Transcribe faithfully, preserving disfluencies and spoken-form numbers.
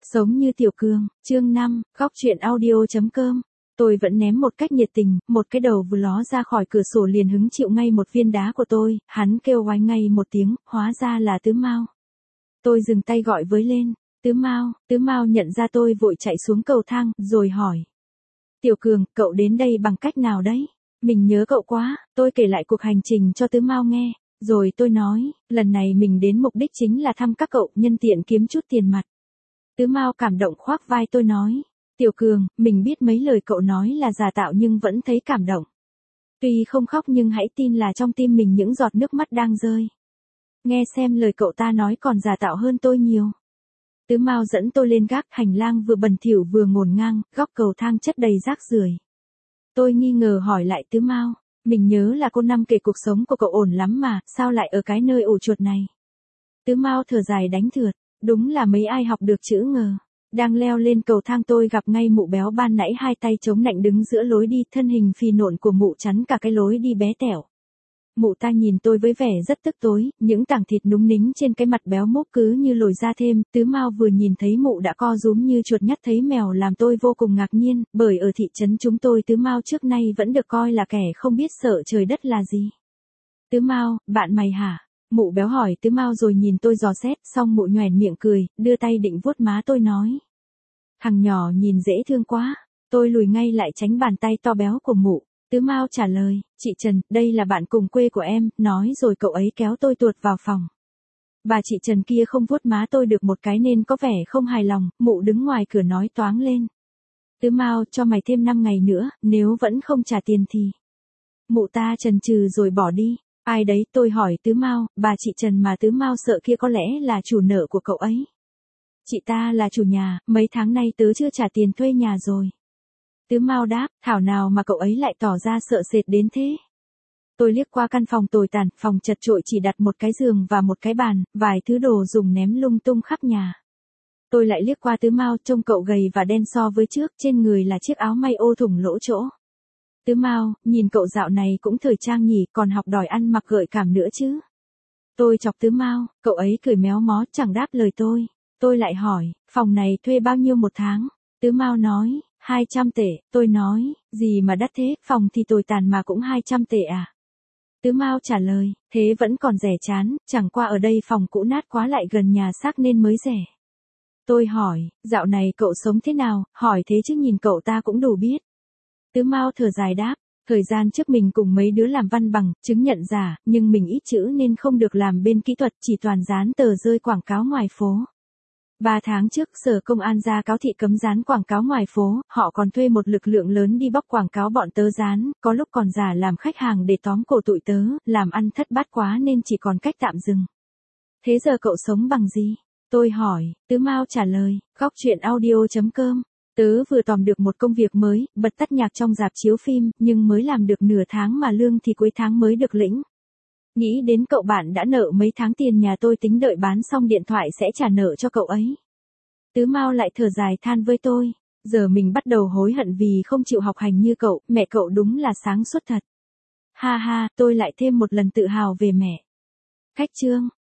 Sống như Tiểu Cường, chương năm, góc truyện audio.com. Tôi vẫn ném một cách nhiệt tình, một cái đầu vừa ló ra khỏi cửa sổ liền hứng chịu ngay một viên đá của tôi, hắn kêu oái ngay một tiếng, hóa ra là Tứ Mao. Tôi dừng tay gọi với lên, Tứ Mao, Tứ Mao nhận ra tôi vội chạy xuống cầu thang, rồi hỏi. Tiểu Cường, cậu đến đây bằng cách nào đấy? Mình nhớ cậu quá, tôi kể lại cuộc hành trình cho Tứ Mao nghe, rồi tôi nói, lần này mình đến mục đích chính là thăm các cậu, nhân tiện kiếm chút tiền mặt. Tứ Mao cảm động khoác vai tôi nói, Tiểu Cường, mình biết mấy lời cậu nói là giả tạo nhưng vẫn thấy cảm động. Tuy không khóc nhưng hãy tin là trong tim mình những giọt nước mắt đang rơi. Nghe xem lời cậu ta nói còn giả tạo hơn tôi nhiều. Tứ Mao dẫn tôi lên gác, hành lang vừa bẩn thỉu vừa ngổn ngang, góc cầu thang chất đầy rác rưởi. Tôi nghi ngờ hỏi lại Tứ Mao, mình nhớ là cô Năm kể cuộc sống của cậu ổn lắm mà, sao lại ở cái nơi ổ chuột này? Tứ Mao thở dài đánh thượt, đúng là mấy ai học được chữ ngờ. Đang leo lên cầu thang tôi gặp ngay mụ béo ban nãy hai tay chống nạnh đứng giữa lối đi, thân hình phì nộn của mụ chắn cả cái lối đi bé tẹo. Mụ ta nhìn tôi với vẻ rất tức tối, những tảng thịt núng nính trên cái mặt béo múp cứ như lồi ra thêm. Tứ Mao vừa nhìn thấy mụ đã co rúm như chuột nhắt thấy mèo, làm tôi vô cùng ngạc nhiên, bởi ở thị trấn chúng tôi Tứ Mao trước nay vẫn được coi là kẻ không biết sợ trời đất là gì. Tứ Mao, bạn mày hả? Mụ béo hỏi Tứ Mao rồi nhìn tôi dò xét, xong mụ nhoẻn miệng cười, đưa tay định vuốt má tôi nói. Thằng nhỏ nhìn dễ thương quá. Tôi lùi ngay lại tránh bàn tay to béo của mụ. Tứ Mao trả lời, chị Trần, đây là bạn cùng quê của em, nói rồi cậu ấy kéo tôi tuột vào phòng. Bà chị Trần kia không vuốt má tôi được một cái nên có vẻ không hài lòng, mụ đứng ngoài cửa nói toáng lên. Tứ Mao, cho mày thêm năm ngày nữa, nếu vẫn không trả tiền thì... Mụ ta chần chừ rồi bỏ đi. Ai đấy, tôi hỏi Tứ Mao, bà chị Trần mà Tứ Mao sợ kia có lẽ là chủ nợ của cậu ấy. Chị ta là chủ nhà, mấy tháng nay tớ chưa trả tiền thuê nhà rồi. Tứ Mao đáp, thảo nào mà cậu ấy lại tỏ ra sợ sệt đến thế. Tôi liếc qua căn phòng tồi tàn, phòng chật chội chỉ đặt một cái giường và một cái bàn, vài thứ đồ dùng ném lung tung khắp nhà. Tôi lại liếc qua Tứ Mao, trông cậu gầy và đen so với trước, trên người là chiếc áo may ô thủng lỗ chỗ. Tứ Mao, nhìn cậu dạo này cũng thời trang nhỉ, còn học đòi ăn mặc gợi cảm nữa chứ. Tôi chọc Tứ Mao, cậu ấy cười méo mó chẳng đáp lời tôi. Tôi lại hỏi, phòng này thuê bao nhiêu một tháng? Tứ Mao nói, hai trăm tệ, tôi nói, gì mà đắt thế, phòng thì tồi tàn mà cũng hai trăm tệ à? Tứ Mao trả lời, thế vẫn còn rẻ chán, chẳng qua ở đây phòng cũ nát quá lại gần nhà xác nên mới rẻ. Tôi hỏi, dạo này cậu sống thế nào, hỏi thế chứ nhìn cậu ta cũng đủ biết. Tứ Mao thở dài đáp, thời gian trước mình cùng mấy đứa làm văn bằng, chứng nhận giả, nhưng mình ít chữ nên không được làm bên kỹ thuật, chỉ toàn dán tờ rơi quảng cáo ngoài phố. Ba tháng trước, Sở Công an ra cáo thị cấm dán quảng cáo ngoài phố, họ còn thuê một lực lượng lớn đi bóc quảng cáo bọn tớ dán, có lúc còn giả làm khách hàng để tóm cổ tụi tớ, làm ăn thất bát quá nên chỉ còn cách tạm dừng. Thế giờ cậu sống bằng gì? Tôi hỏi, Tứ Mao trả lời, góc truyện audio.com. Tớ vừa tóm được một công việc mới, bật tắt nhạc trong rạp chiếu phim, nhưng mới làm được nửa tháng mà lương thì cuối tháng mới được lĩnh. Nghĩ đến cậu bạn đã nợ mấy tháng tiền nhà tôi, tính đợi bán xong điện thoại sẽ trả nợ cho cậu ấy. Tứ Mao lại thở dài than với tôi, giờ mình bắt đầu hối hận vì không chịu học hành như cậu, mẹ cậu đúng là sáng suốt thật. Ha ha, tôi lại thêm một lần tự hào về mẹ. Khách chương.